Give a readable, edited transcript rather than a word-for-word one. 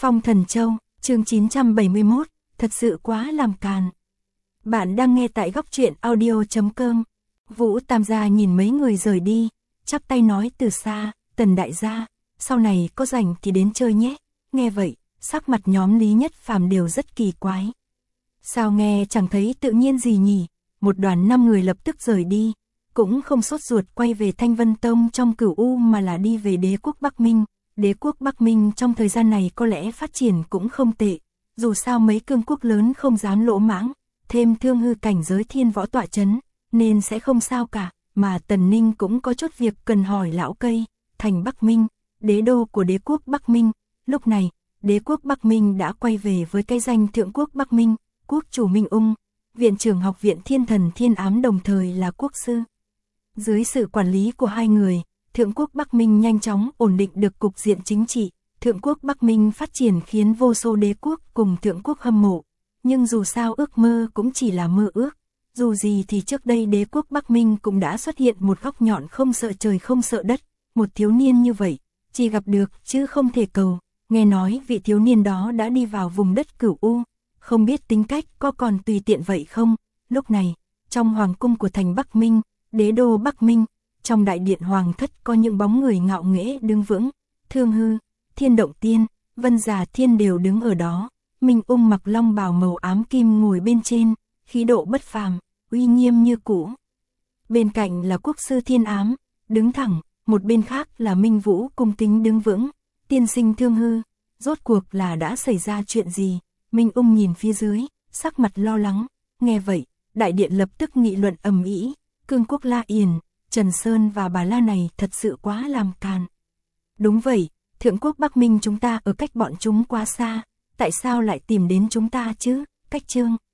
Phong Thần Châu, chương 971, thật sự quá làm càn. Bạn đang nghe tại góc truyện audio.com. Vũ Tam gia nhìn mấy người rời đi, chắp tay nói từ xa, Tần đại gia, sau này có rảnh thì đến chơi nhé. Nghe vậy, sắc mặt nhóm Lý Nhất Phàm đều rất kỳ quái. Sao nghe chẳng thấy tự nhiên gì nhỉ? Một đoàn 5 người lập tức rời đi, cũng không sốt ruột quay về Thanh Vân Tông trong Cửu U mà là đi về Đế quốc Bắc Minh. Đế quốc Bắc Minh trong thời gian này có lẽ phát triển cũng không tệ, dù sao mấy cương quốc lớn không dám lỗ mãng, thêm thương hư cảnh giới thiên võ tọa chấn, nên sẽ không sao cả, mà Tần Ninh cũng có chút việc cần hỏi lão cây. Thành Bắc Minh, đế đô của Đế quốc Bắc Minh. Lúc này, Đế quốc Bắc Minh đã quay về với cái danh Thượng quốc Bắc Minh, quốc chủ Minh Ung, viện trưởng học viện Thiên Thần Thiên Ám đồng thời là quốc sư. Dưới sự quản lý của hai người, Thượng quốc Bắc Minh nhanh chóng ổn định được cục diện chính trị. Thượng quốc Bắc Minh phát triển khiến vô số đế quốc cùng Thượng quốc hâm mộ. Nhưng dù sao ước mơ cũng chỉ là mơ ước. Dù gì thì trước đây Đế quốc Bắc Minh cũng đã xuất hiện một góc nhọn không sợ trời không sợ đất. Một thiếu niên như vậy, chỉ gặp được chứ không thể cầu. Nghe nói vị thiếu niên đó đã đi vào vùng đất Cửu U. Không biết tính cách có còn tùy tiện vậy không? Lúc này, trong hoàng cung của thành Bắc Minh, đế đô Bắc Minh, trong đại điện hoàng thất có những bóng người ngạo nghễ đứng vững. Thương Hư, Thiên Động Tiên, Vân Giả Thiên đều đứng ở đó. Minh Ung mặc long bào màu ám kim ngồi bên trên, khí độ bất phàm, uy nghiêm như cũ. Bên cạnh là quốc sư Thiên Ám, đứng thẳng, một bên khác là Minh Vũ cung kính đứng vững. Tiên sinh Thương Hư, rốt cuộc là đã xảy ra chuyện gì? Minh Ung nhìn phía dưới, sắc mặt lo lắng. Nghe vậy, đại điện lập tức nghị luận ầm ĩ. Cương quốc La Yển, Trần Sơn và Bà La này thật sự quá làm càn. Đúng vậy, Thượng quốc Bắc Minh chúng ta ở cách bọn chúng quá xa, tại sao lại tìm đến chúng ta chứ? Cách Trương,